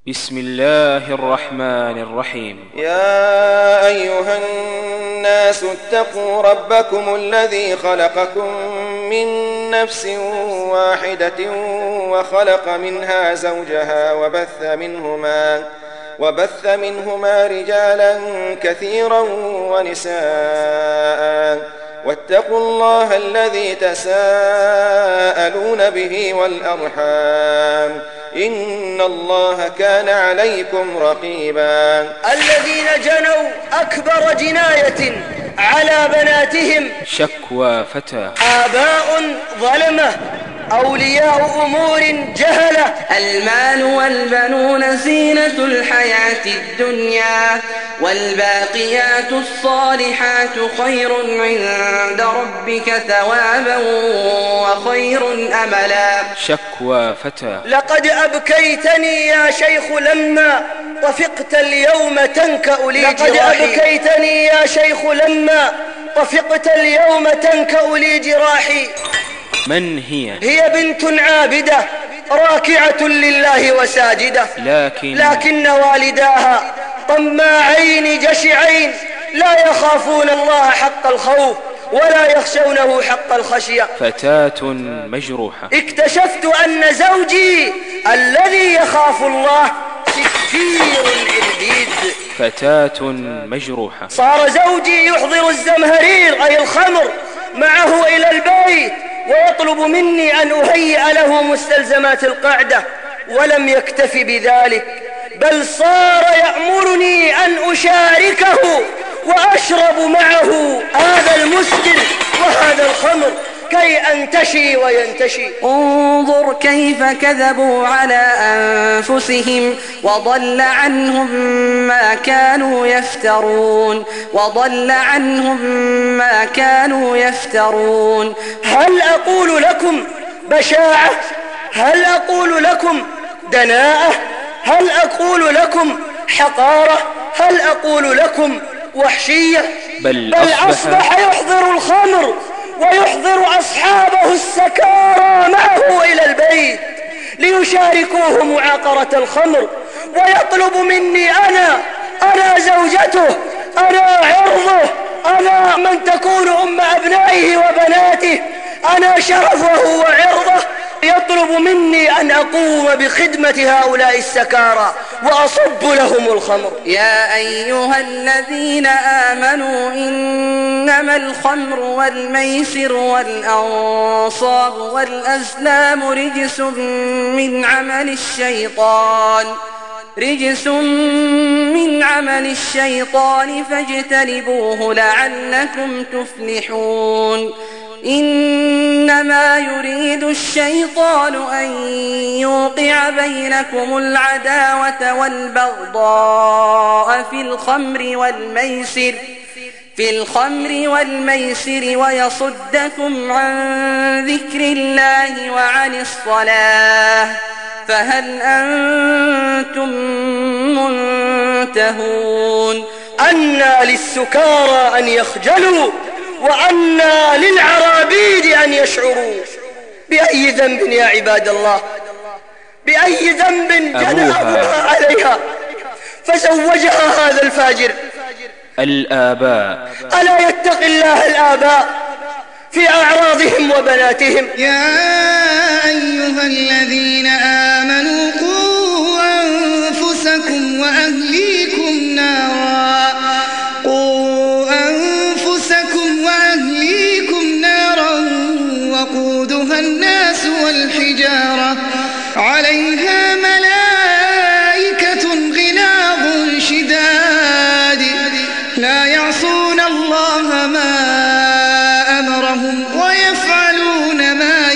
بسم الله الرحمن الرحيم. يا أيها الناس اتقوا ربكم الذي خلقكم من نفس واحدة وخلق منها زوجها وبث منهما رجالا كثيرا ونساء واتقوا الله الذي تساءلون به والأرحام إن الله كان عليكم رقيبا. الذين جنوا أكبر جناية على بناتهم شكوى فتى. آباء ظلمة، أولياء أمور جهلة. المال والبنون زينة الحياة الدنيا والباقيات الصالحات خير عند ربك ثوابا وخير أملا. شكوى فتى. لقد أبكيتني يا شيخ لما طفقت اليوم تنكأ لي جراحي. لقد أبكيتني يا شيخ لما طفقت اليوم تنكأ لي جراحي. من هي؟ هي بنت عابدة راكعة لله وساجدة، لكن والداها طماعين جشعين لا يخافون الله حق الخوف ولا يخشونه حق الخشية. فتاة مجروحة. اكتشفت أن زوجي الذي يخاف الله سكير العديد. فتاة مجروحة. صار زوجي يحضر الزمهرير أي الخمر معه إلى البيت ويطلب مني أن أهيئ له مستلزمات القعدة، ولم يكتف بذلك بل صار يأمرني أن أشاركه وأشرب معه هذا المسكر وهذا الخمر كي أنتشي وينتشي. انظر كيف كذبوا على أنفسهم وضل عنهم ما كانوا يفترون. هل أقول لكم بشاعة؟ هل أقول لكم دناءة؟ هل أقول لكم حقارة؟ هل أقول لكم وحشية؟ بل أصبح يحضر الخمر ويحضر أصحابه السكارى معه إلى البيت ليشاركوه معاقرة الخمر، ويطلب مني أنا زوجته، أنا عرضه، أنا من تكون أم أبنائه وبناته، أنا شرفه وعرضه. يطلب مني أن أقوم بخدمة هؤلاء السكارى وأصب لهم الخمر. يا أيها الذين آمنوا إنما الخمر والميسر والأنصاب والأزلام رجس من عمل الشيطان فاجتنبوه لعلكم تفلحون. إنما يريد الشيطان أن يوقع بينكم العداوة والبغضاء في الخمر والميسر ويصدكم عن ذكر الله وعن الصلاة فهل أنتم منتهون. أنى للسكارى أن يخجلوا وأنى للعرابيد أن يشعروا. بأي ذنب يا عباد الله؟ بأي ذنب جنى أبوها عليها فزوجها هذا الفاجر؟ الآباء. ألا يتقي الله الآباء في أعراضهم وبناتهم؟ يا أيها الذين آمنوا قوا أنفسكم وأهليكم نارا وقودها الناس والحجارة عليها ملائكة غلاظ شداد لا يعصون الله ما أمرهم ويفعلون ما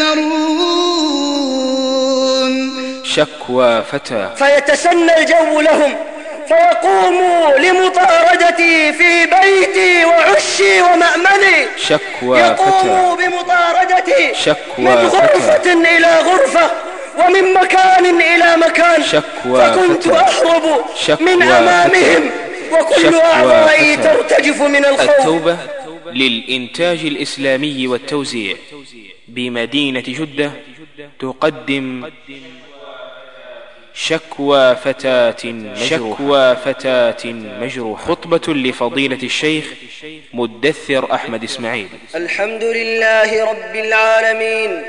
يؤمرون. شكوى فتى. فيتسنى الجو لهم فيقوموا لمطاردتي في بيتي وعشي ومأمني. يقوموا بمطاردتي من غرفة إلى غرفة ومن مكان إلى مكان، فكنت أهرب من أمامهم وكل أعضائي ترتجف من الخوف. التوبة للإنتاج الإسلامي والتوزيع بمدينة جدة تقدم شكوى فتاة مجروحة. خطبة لفضيلة الشيخ مدثر أحمد إسماعيل. الحمد لله رب العالمين،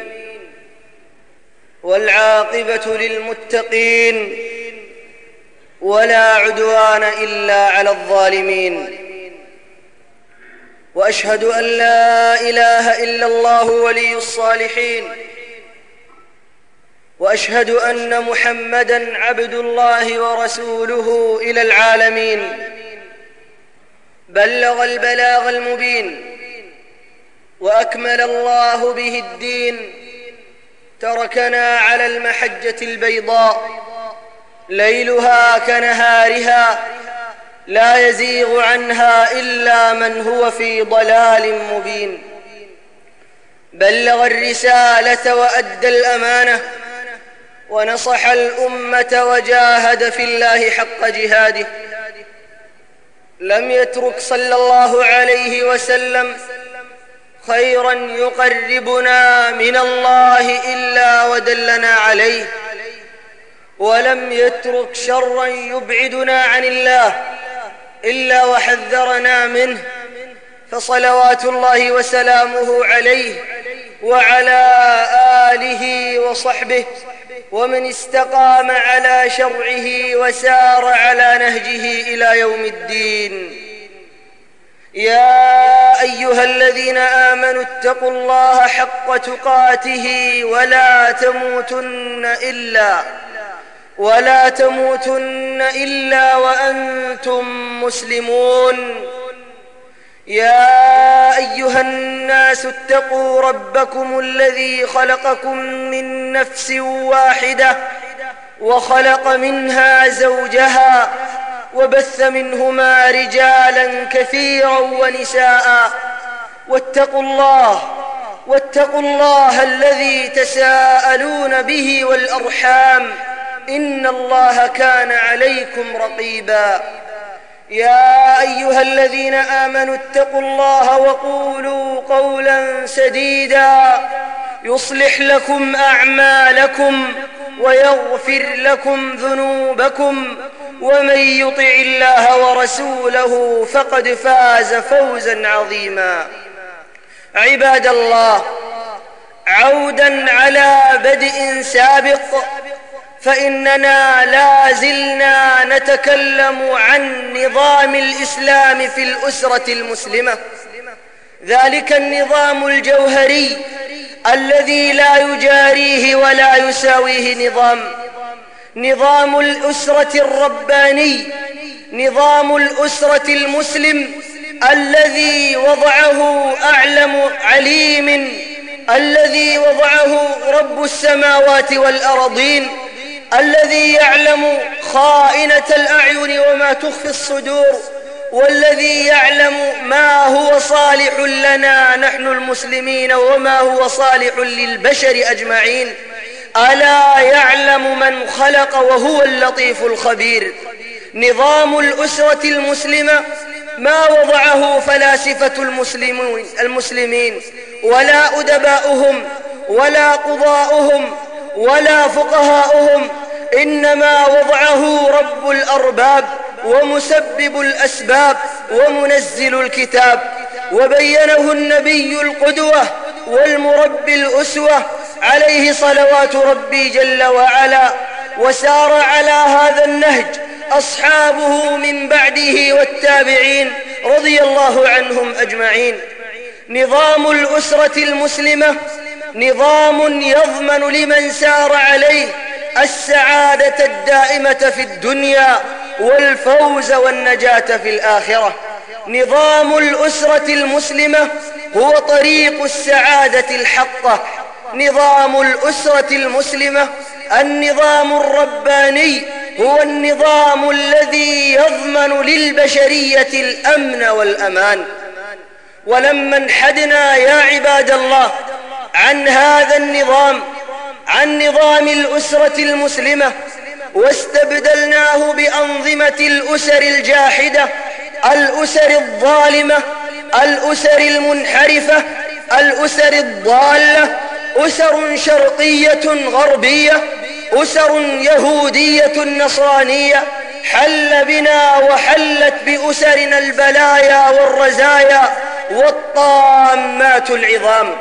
والعاقبة للمتقين، ولا عدوان إلا على الظالمين. وأشهد أن لا إله إلا الله ولي الصالحين، وأشهد أن محمدًا عبد الله ورسوله إلى العالمين. بلغ البلاغ المبين، وأكمل الله به الدين. تركنا على المحجة البيضاء ليلها كنهارها، لا يزيغ عنها إلا من هو في ضلال مبين. بلغ الرسالة وأدى الأمانة، ونصح الأمة وجاهد في الله حق جهاده. لم يترك صلى الله عليه وسلم خيرا يقربنا من الله إلا ودلنا عليه، ولم يترك شرا يبعدنا عن الله إلا وحذرنا منه. فصلوات الله وسلامه عليه وعلى آله وصحبه ومن استقام على شرعه وسار على نهجه إلى يوم الدين. يا أيها الذين آمنوا اتقوا الله حق تقاته ولا تموتن إلا وأنتم مسلمون. يا أيها الناس اتقوا ربكم الذي خلقكم من نفس واحدة، وخلق منها زوجها، وبث منهما رجالا كثيرا ونساء. واتقوا الله الذي تساءلون به والأرحام، إن الله كان عليكم رقيبا. يا أيها الذين آمنوا اتقوا الله وقولوا قولا سديدا يصلح لكم أعمالكم ويغفر لكم ذنوبكم، ومن يطع الله ورسوله فقد فاز فوزا عظيما. عباد الله، عودا على بدء سابق، فإننا لا زلنا نتكلم عن نظام الإسلام في الأسرة المسلمة، ذلك النظام الجوهري الذي لا يجاريه ولا يساويه نظام الأسرة الرباني، نظام الأسرة المسلم الذي وضعه أعلم عليم، الذي وضعه رب السماوات والأرضين، الذي يعلم خائنة الأعين وما تخفي الصدور، والذي يعلم ما هو صالح لنا نحن المسلمين وما هو صالح للبشر أجمعين. ألا يعلم من خلق وهو اللطيف الخبير. نظام الأسرة المسلمة ما وضعه فلاسفة المسلمين ولا أدباؤهم ولا قضاؤهم ولا فقهاؤهم، إنما وضعه رب الأرباب ومسبب الأسباب ومنزل الكتاب، وبينه النبي القدوة والمربي الأسوة عليه صلوات ربي جل وعلا، وسار على هذا النهج أصحابه من بعده والتابعين رضي الله عنهم أجمعين. نظام الأسرة المسلمة نظام يضمن لمن سار عليه السعادة الدائمة في الدنيا والفوز والنجاة في الآخرة. نظام الأسرة المسلمة هو طريق السعادة الحقة. نظام الأسرة المسلمة النظام الرباني هو النظام الذي يضمن للبشرية الأمن والأمان. ولما انحدنا يا عباد الله عن هذا النظام، عن نظام الأسرة المسلمة، واستبدلناه بأنظمة الأسر الجاحدة، الأسر الظالمة، الأسر المنحرفة، الأسر الضالة، أسر شرقية غربية، أسر يهودية نصرانية حل بنا وحلت بأسرنا البلايا والرزايا والطامات العظام.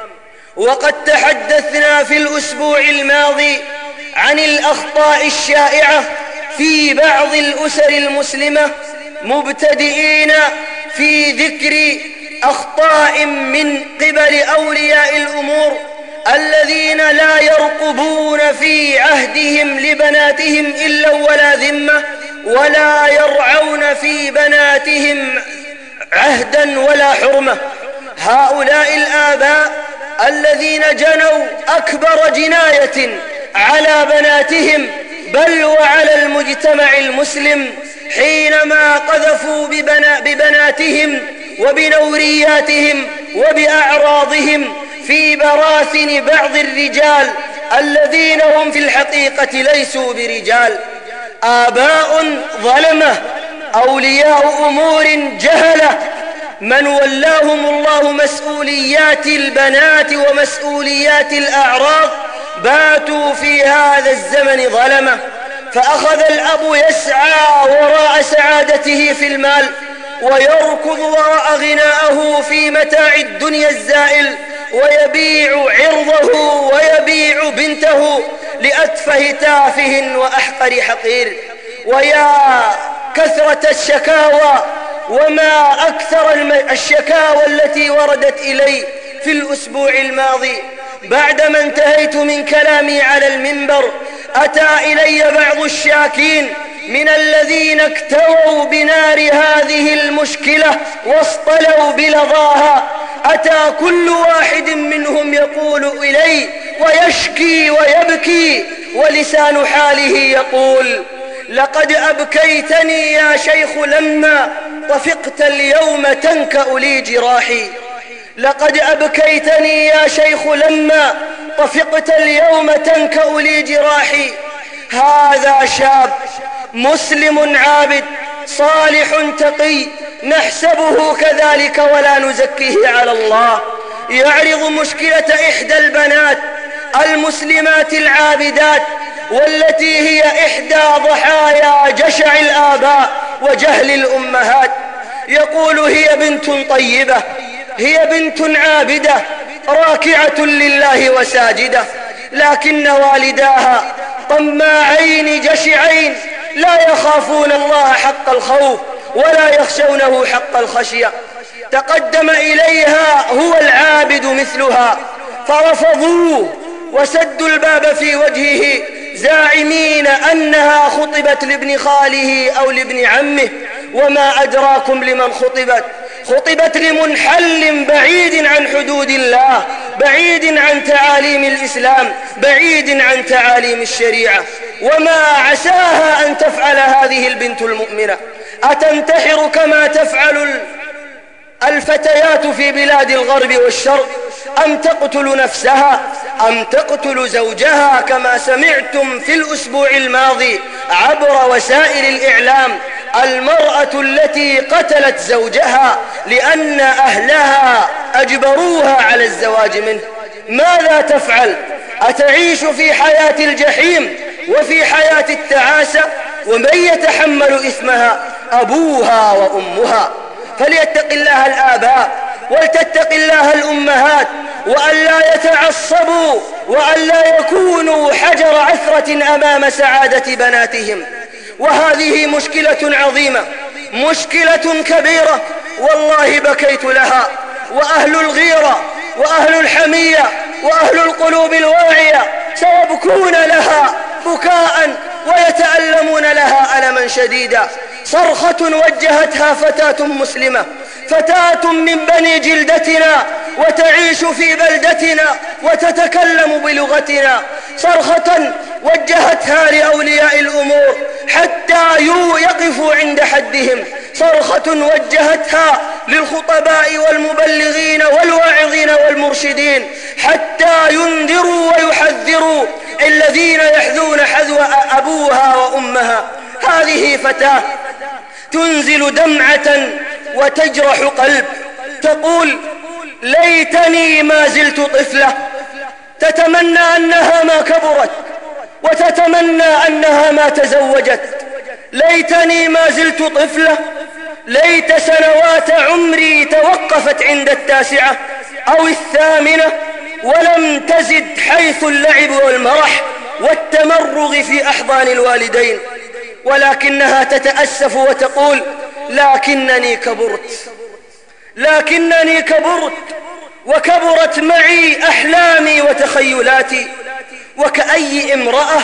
وقد تحدثنا في الأسبوع الماضي عن الأخطاء الشائعة في بعض الأسر المسلمة، مبتدئين في ذكر أخطاء من قبل أولياء الأمور الذين لا يرقبون في عهدهم لبناتهم إلا ولا ذمة، ولا يرعون في بناتهم عهدا ولا حرمة. هؤلاء الآباء الذين جنوا أكبر جناية على بناتهم بل وعلى المجتمع المسلم حينما قذفوا ببناتهم وبنورياتهم وبأعراضهم في براثن بعض الرجال الذين هم في الحقيقة ليسوا برجال. آباء ظلمة، أولياء أمور جهلة، من ولاهم الله مسؤوليات البنات ومسؤوليات الأعراض باتوا في هذا الزمن ظلمة. فأخذ الأب يسعى وراء سعادته في المال ويركض وراء غناءه في متاع الدنيا الزائل، ويبيع عرضه ويبيع بنته لأتفه تافه وأحقر حقير. ويا كثرة الشكاوى وما أكثر الشكاوى التي وردت إلي في الأسبوع الماضي. بعدما انتهيت من كلامي على المنبر أتى إلي بعض الشاكين من الذين اكتووا بنار هذه المشكلة واصطلوا بلظاها. أتى كل واحد منهم يقول إلي ويشكي ويبكي ولسان حاله يقول: لقد أبكيتني يا شيخ لما طفقت اليوم تنكأ لي جراحي. لقد أبكيتني يا شيخ لما طفقت اليوم تنكأ لي جراحي. هذا شاب مسلم عابد صالح تقي نحسبه كذلك ولا نزكيه على الله، يعرض مشكلة إحدى البنات المسلمات العابدات والتي هي إحدى ضحايا جشع الآباء وجهل الأمهات. يقول: هي بنت طيبة، هي بنت عابدة راكعة لله وساجدة، لكن والداها طماعين جشعين لا يخافون الله حق الخوف ولا يخشونه حق الخشية. تقدم إليها هو العابد مثلها فرفضوه وسدوا الباب في وجهه زاعمين أنها خطبت لابن خاله أو لابن عمه. وما أدراكم لمن خطبت؟ خطبت لمنحل بعيد عن حدود الله، بعيد عن تعاليم الإسلام، بعيد عن تعاليم الشريعة. وما عساها أن تفعل هذه البنت المؤمنة؟ أتنتحر كما تفعل الفتيات في بلاد الغرب والشرق، أم تقتل نفسها، أم تقتل زوجها كما سمعتم في الأسبوع الماضي عبر وسائل الإعلام؟ المرأة التي قتلت زوجها لأن أهلها أجبروها على الزواج منه، ماذا تفعل؟ أتعيش في حياة الجحيم وفي حياة التعاسة؟ ومن يتحمل إثمها؟ أبوها وأمها. فليتق الله الآباء ولتتق الله الأمهات، وأن لا يتعصبوا وأن لا يكونوا حجر عثرة أمام سعادة بناتهم. وهذه مشكلة عظيمة، مشكلة كبيرة، والله بكيت لها. وأهل الغيرة وأهل الحمية وأهل القلوب الواعية سيبكون لها بكاء ويتألمون لها ألما شديدا. صرخة وجهتها فتاة مسلمة، فتاة من بني جلدتنا وتعيش في بلدتنا وتتكلم بلغتنا، صرخة وجهتها لأولياء الأمور حتى يقفوا عند حدهم، صرخة وجهتها للخطباء والمبلغين والواعظين والمرشدين حتى ينذروا ويحذروا الذين يحذون حذو أبوها وأمها. هذه فتاة تنزل دمعة وتجرح قلب، تقول: ليتني ما زلت طفلة. تتمنى أنها ما كبرت، وتتمنى أنها ما تزوجت. ليتني ما زلت طفلة، ليت سنوات عمري توقفت عند 9 أو 8 ولم تزد حيث اللعب والمرح والتمرغ في أحضان الوالدين. ولكنها تتأسف وتقول: لكنني كبرت وكبرت معي أحلامي وتخيلاتي. وكأي امرأة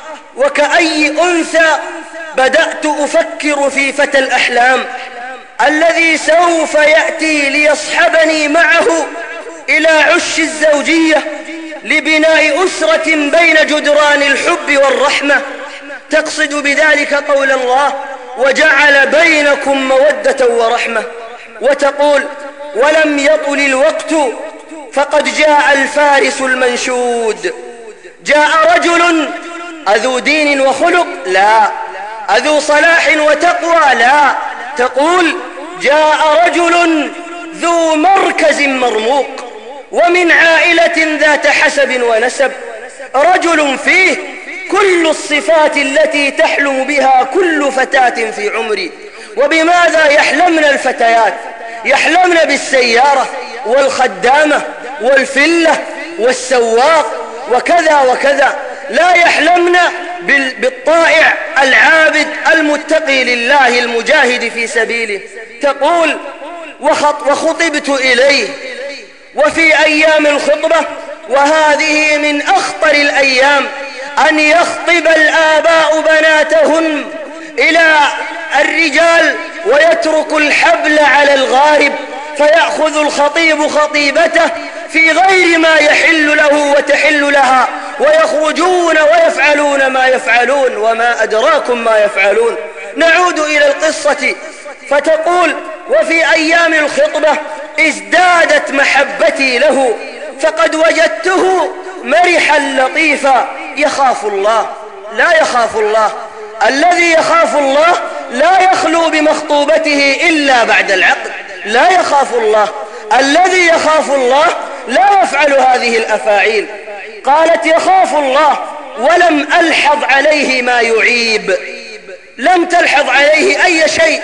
وكأي أنثى بدأت أفكر في فتى الأحلام الذي سوف يأتي ليصحبني معه إلى عش الزوجية لبناء أسرة بين جدران الحب والرحمة، تقصد بذلك قول الله: وجعل بينكم مودة ورحمة. وتقول: ولم يطل الوقت فقد جاء الفارس المنشود. جاء رجل أذو دين وخلق؟ لا. أذو صلاح وتقوى؟ لا. تقول: جاء رجل ذو مركز مرموق ومن عائلة ذات حسب ونسب، رجل فيه كل الصفات التي تحلم بها كل فتاة في عمري. وبماذا يحلمن الفتيات؟ يحلمن بالسيارة والخدامة والفلة والسواق وكذا وكذا، لا يحلمن بالطائع العابد المتقي لله المجاهد في سبيله. تقول: وخطبت إليه. وفي أيام الخطبة، وهذه من أخطر الأيام، أن يخطب الآباء بناتهن إلى الرجال ويترك الحبل على الغارب، فيأخذ الخطيب خطيبته في غير ما يحل له وتحل لها، ويخرجون ويفعلون ما يفعلون وما أدراكم ما يفعلون. نعود إلى القصة، فتقول: وفي أيام الخطبة ازدادت محبتي له، فقد وجدته مرحا لطيفا يخاف الله. لا يخاف الله. الذي يخاف الله لا يخلو بمخطوبته إلا بعد العقد. لا يخاف الله. الذي يخاف الله لا يفعل هذه الأفاعيل. قالت: يخاف الله ولم ألحظ عليه ما يعيب. لم تلحظ عليه أي شيء.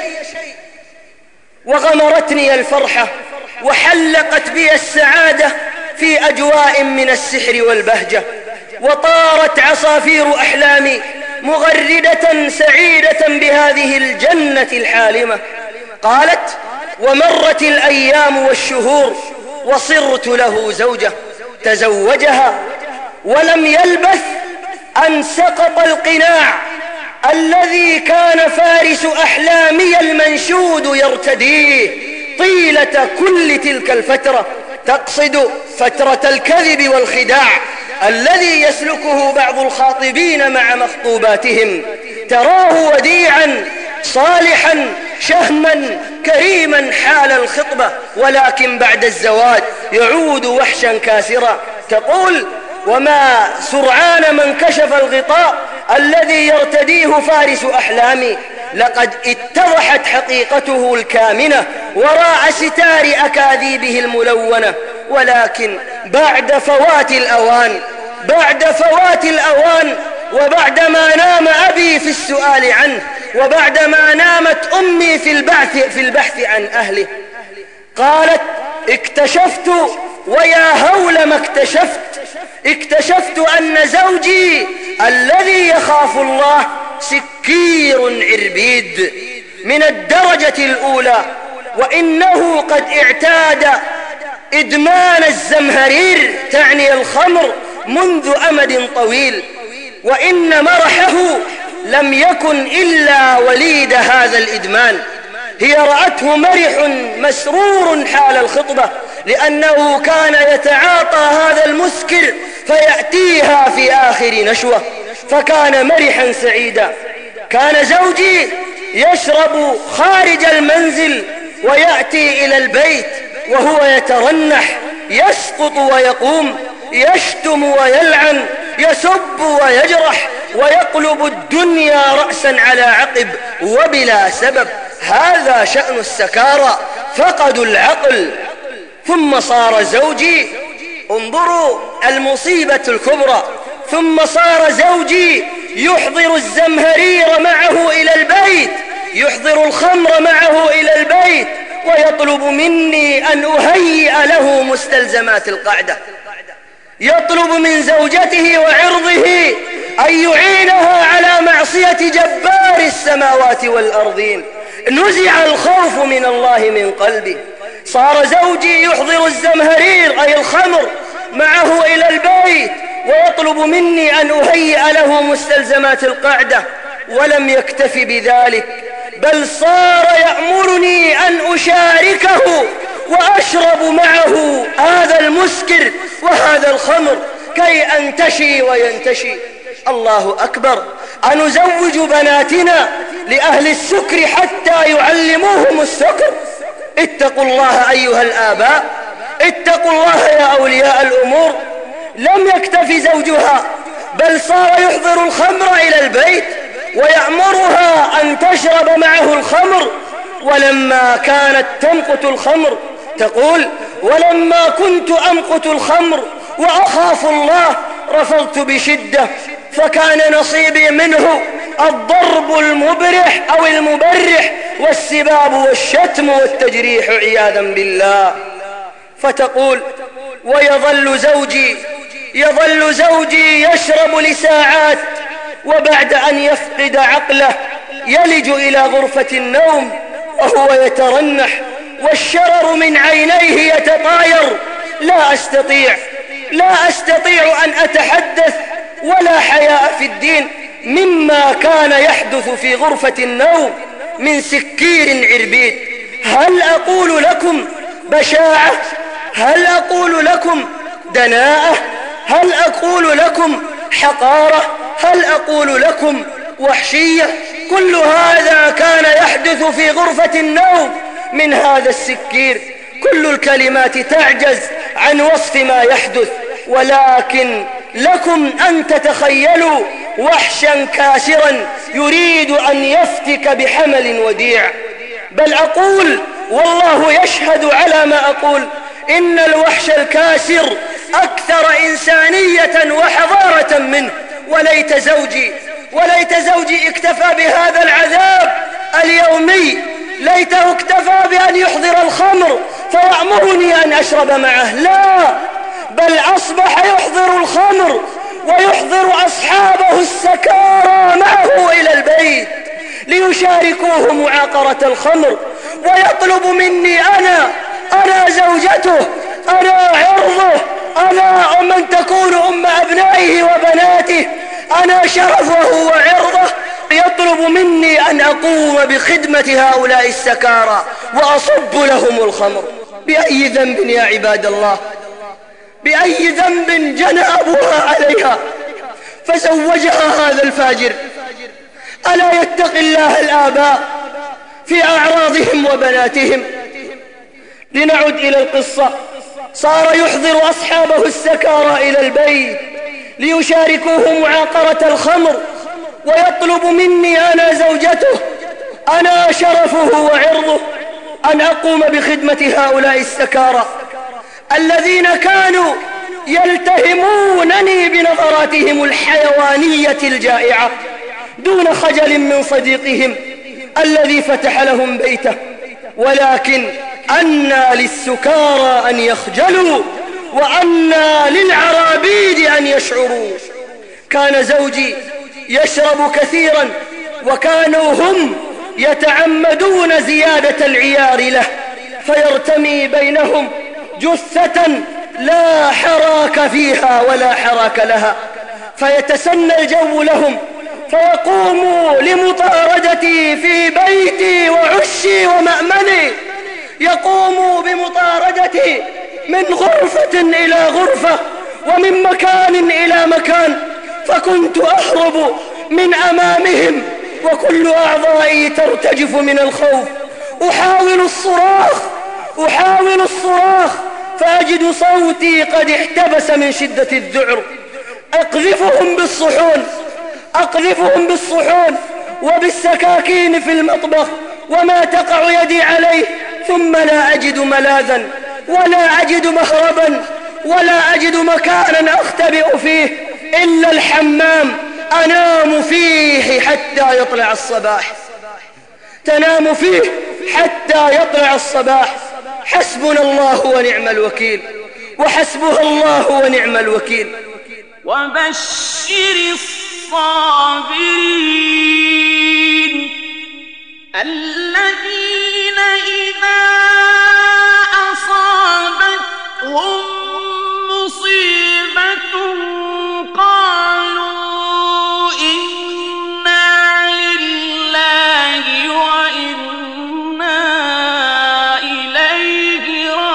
وغمرتني الفرحة وحلقت بي السعادة في أجواء من السحر والبهجة، وطارت عصافير أحلامي مغردة سعيدة بهذه الجنة الحالمة. قالت: ومرت الأيام والشهور وصرت له زوجة. تزوجها ولم يلبث أن سقط القناع الذي كان فارس أحلامي المنشود يرتديه طيلة كل تلك الفترة، تقصد فترة الكذب والخداع الذي يسلكه بعض الخاطبين مع مخطوباتهم. تراه وديعا صالحا شهما كريما حال الخطبة، ولكن بعد الزواج يعود وحشا كاسرا. تقول: وما سرعان من كشف الغطاء الذي يرتديه فارس أحلامي، لقد اتضحت حقيقته الكامنة وراء ستار أكاذيبه الملونة. ولكن بعد فوات الأوان وبعدما نام أبي في السؤال عنه، وبعدما نامت أمي في البحث عن أهله، قالت: اكتشفت، ويا هول ما اكتشفت أن زوجي الذي يخاف الله سكير عربيد من الدرجة الأولى، وإنه قد اعتاد إدمان الزمهرير، تعني الخمر، منذ أمد طويل، وإن مرحه لم يكن إلا وليد هذا الإدمان. هي رأته مرح مسرور حال الخطبة، لأنه كان يتعاطى هذا المسكر فيأتيها في آخر نشوة، فكان مرحا سعيدا. كان زوجي يشرب خارج المنزل ويأتي إلى البيت وهو يترنح، يسقط ويقوم، يشتم ويلعن، يسب ويجرح، ويقلب الدنيا رأسا على عقب وبلا سبب. هذا شأن السكارى، فقدوا العقل. ثم صار زوجي، انظروا المصيبة الكبرى، ثم صار زوجي يحضر الزمهرير معه إلى البيت، يحضر الخمر معه إلى البيت، ويطلب مني أن أهيئ له مستلزمات القعدة. يطلب من زوجته وعرضه أن يعينها على معصية جبار السماوات والأرضين. نزع الخوف من الله من قلبي. صار زوجي يحضر الزمهرير أي الخمر معه إلى البيت، ويطلب مني أن أهيئ له مستلزمات القعدة. ولم يكتف بذلك، بل صار يأمرني أن أشاركه وأشرب معه هذا المسكر وهذا الخمر كي أنتشي وينتشي. الله أكبر. أنزوج بناتنا لأهل السكر حتى يعلموهم السكر؟ اتقوا الله أيها الآباء، اتقوا الله يا أولياء الأمور. لم يكتف زوجها، بل صار يحضر الخمر إلى البيت ويأمرها أن تشرب معه الخمر. ولما كانت تمقت الخمر تقول: ولما كنت أمقت الخمر وأخاف الله رفضت بشدة، فكان نصيبي منه الضرب المبرح أو المبرح والسباب والشتم والتجريح عياذا بالله. فتقول: يظل زوجي يشرب لساعات، وبعد أن يفقد عقله يلج إلى غرفة النوم وهو يترنح والشرر من عينيه يتطاير. لا أستطيع أن أتحدث، ولا حياء في الدين مما كان يحدث في غرفة النوم من سكير عربيد. هل أقول لكم بشاعة؟ هل أقول لكم دناءة؟ هل أقول لكم حقارة؟ هل أقول لكم وحشية؟ كل هذا كان يحدث في غرفة النوم من هذا السكير. كل الكلمات تعجز عن وصف ما يحدث، ولكن لكم أن تتخيلوا وحشا كاسرا يريد أن يفتك بحمل وديع. بل أقول والله يشهد على ما أقول إن الوحش الكاسر أكثر إنسانية وحضارة منه. وليت زوجي اكتفى بهذا العذاب اليومي، ليته اكتفى بأن يحضر الخمر فيأمرني أن أشرب معه. لا، بل أصبح يحضر الخمر ويحضر أصحابه السكارى معه إلى البيت ليشاركوه معاقرة الخمر، ويطلب مني أنا زوجته، أنا عرضه، أنا من تكون أم أبنائه وبناته، أنا شرفه وعرضه. يطلب مني أن أقوم بخدمة هؤلاء السكارى وأصب لهم الخمر. بأي ذنب يا عباد الله؟ بأي ذنب جنى أبوها عليها فزوجها هذا الفاجر؟ ألا يتقي الله الآباء في أعراضهم وبناتهم؟ لنعد إلى القصة. صار يحضر أصحابه السكارى إلى البيت ليشاركوه معاقرة الخمر، ويطلب مني أنا زوجته، أنا شرفه وعرضه، أن أقوم بخدمة هؤلاء السكارى الذين كانوا يلتهمونني بنظراتهم الحيوانية الجائعة دون خجل من صديقهم الذي فتح لهم بيته. ولكن أنى للسكارى أن يخجلوا، وأنى للعرابيد أن يشعروا. كان زوجي يشرب كثيرا، وكانوا هم يتعمدون زيادة العيار له، فيرتمي بينهم جثة لا حراك فيها ولا حراك لها، فيتسنى الجو لهم، فيقوموا لمطاردتي في بيتي وعشي ومأمني، يقوموا بمطاردتي من غرفة إلى غرفة ومن مكان إلى مكان، فكنت أهرب من أمامهم وكل أعضائي ترتجف من الخوف. أحاول الصراخ فأجد صوتي قد احتبس من شدة الذعر. أقذفهم بالصحون وبالسكاكين في المطبخ وما تقع يدي عليه، ثم لا أجد ملاذا ولا أجد مهربا ولا أجد مكانا أختبئ فيه إلا الحمام أنام فيه حتى يطلع الصباح. تنام فيه حتى يطلع الصباح. حسبنا الله ونعم الوكيل، وحسبها الله ونعم الوكيل. وبشر الصابرين الذين إذا أصابتهم مصيبة قالوا إنا لله وإنا إليه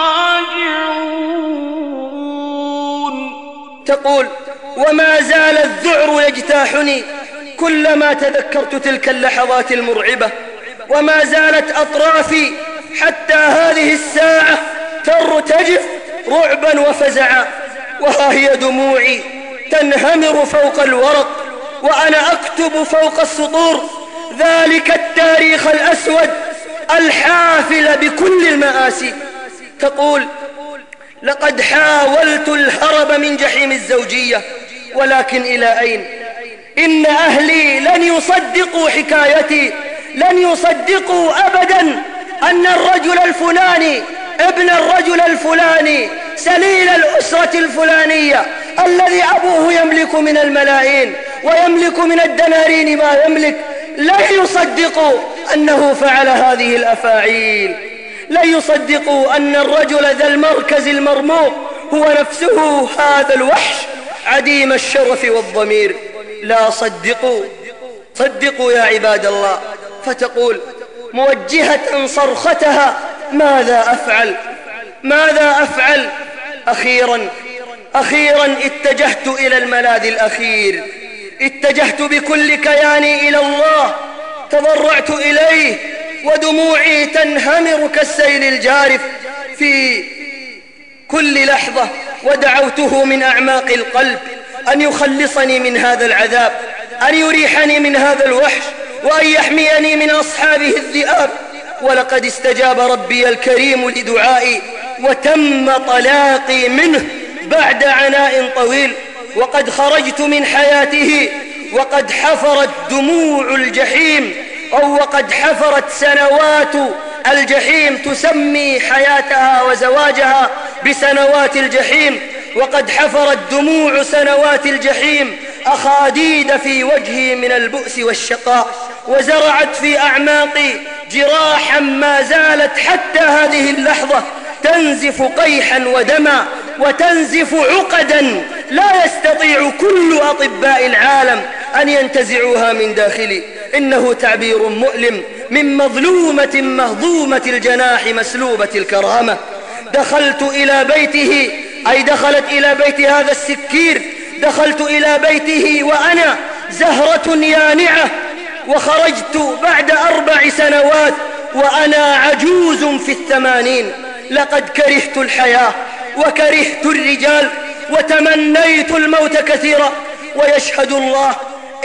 راجعون. تقول: وما زال الذعر يجتاحني كلما تذكرت تلك اللحظات المرعبة، وما زالت أطرافي حتى هذه الساعة ترتجف رعبا وفزعا، وها هي دموعي تنهمر فوق الورق وأنا أكتب فوق السطور ذلك التاريخ الأسود الحافل بكل المآسي. تقول: لقد حاولت الهرب من جحيم الزوجية، ولكن إلى أين؟ إن أهلي لن يصدقوا حكايتي، لن يصدقوا أبدا أن الرجل الفلاني ابن الرجل الفلاني سليل الأسرة الفلانية الذي أبوه يملك من الملايين ويملك من الدنارين ما يملك، لن يصدقوا أنه فعل هذه الأفاعيل، لن يصدقوا أن الرجل ذا المركز المرموق هو نفسه هذا الوحش عديم الشرف والضمير. لا صدقوا، صدقوا يا عباد الله. فتقول موجهة صرختها: ماذا أفعل؟ ماذا أفعل؟ أخيرا اتجهت إلى الملاذ الأخير، اتجهت بكل كياني إلى الله، تضرعت إليه ودموعي تنهمر كالسيل الجارف في كل لحظة، ودعوته من أعماق القلب أن يخلصني من هذا العذاب، أن يريحني من هذا الوحش، وأن يحميني من أصحابه الذئاب. ولقد استجاب ربي الكريم لدعائي، وتم طلاقي منه بعد عناء طويل، وقد خرجت من حياته، وقد حفرت دموع الجحيم، أو وقد حفرت سنوات الجحيم تسمي حياتها وزواجها بسنوات الجحيم، وقد حفرت دموع سنوات الجحيم أخاديد في وجهي من البؤس والشقاء، وزرعت في أعماقي جراحا ما زالت حتى هذه اللحظة تنزف قيحا ودما، وتنزف عقدا لا يستطيع كل أطباء العالم أن ينتزعوها من داخلي. إنه تعبير مؤلم من مظلومة مهضومة الجناح مسلوبة الكرامة. دخلت إلى بيته، أي دخلت إلى بيت هذا السكير، دخلت إلى بيته وأنا زهرة يانعة، وخرجت بعد 4 سنوات وأنا عجوز في 80. لقد كرهت الحياة وكرهت الرجال وتمنيت الموت كثيرا، ويشهد الله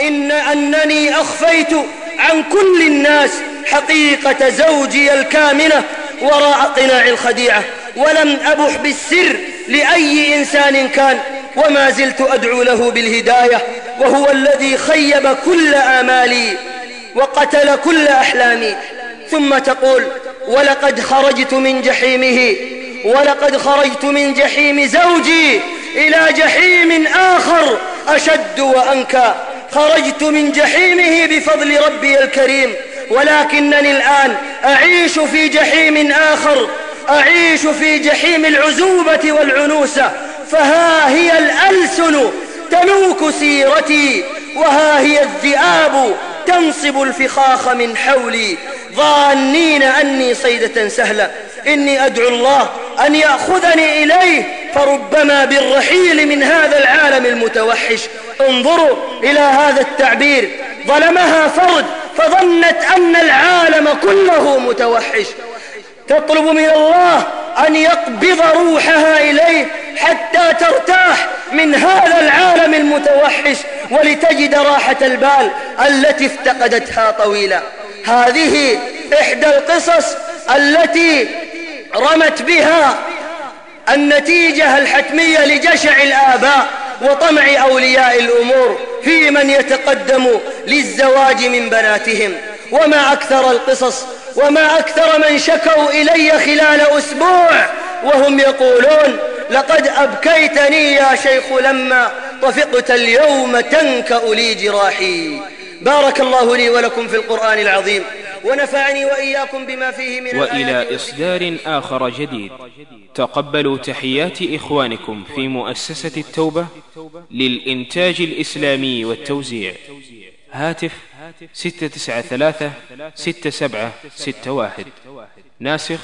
أنني أخفيت عن كل الناس حقيقة زوجي الكامنة وراء قناع الخديعة، ولم أبح بالسر لأي إنسان كان، وما زلت أدعو له بالهداية، وهو الذي خيب كل آمالي وقتل كل أحلامي. ثم تقول: ولقد خرجت من جحيمه، ولقد خرجت من جحيم زوجي إلى جحيم آخر أشد وأنكى. خرجت من جحيمه بفضل ربي الكريم، ولكنني الآن أعيش في جحيم آخر، أعيش في جحيم العزوبة والعنوسة. فها هي الألسن تنوك سيرتي، وها هي الذئاب تنصب الفخاخ من حولي، ظانين أني صيدة سهلة. إني أدعو الله أن يأخذني إليه، فربما بالرحيل من هذا العالم المتوحش. انظروا إلى هذا التعبير، ظلمها فرد فظنت أن العالم كله متوحش. تطلب من الله أن يقبض روحها إليه حتى ترتاح من هذا العالم المتوحش، ولتجد راحة البال التي افتقدتها طويلا. هذه إحدى القصص التي رمت بها النتيجة الحتمية لجشع الآباء وطمع أولياء الأمور في من يتقدم للزواج من بناتهم. وما أكثر القصص وما أكثر من شكوا إلي خلال أسبوع وهم يقولون: لقد أبكيتني يا شيخ لما طفقت اليوم تنكأ لي جراحي. بارك الله لي ولكم في القرآن العظيم، ونفعني وإياكم بما فيه من وإلى إصدار آخر جديد، تقبلوا تحيات إخوانكم في مؤسسة التوبة للإنتاج الإسلامي والتوزيع. هاتف 693-6761، ناسخ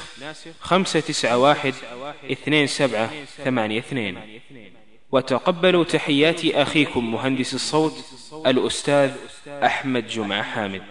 591-2782. وتقبلوا تحيات أخيكم مهندس الصوت الأستاذ أحمد جمعة حامد.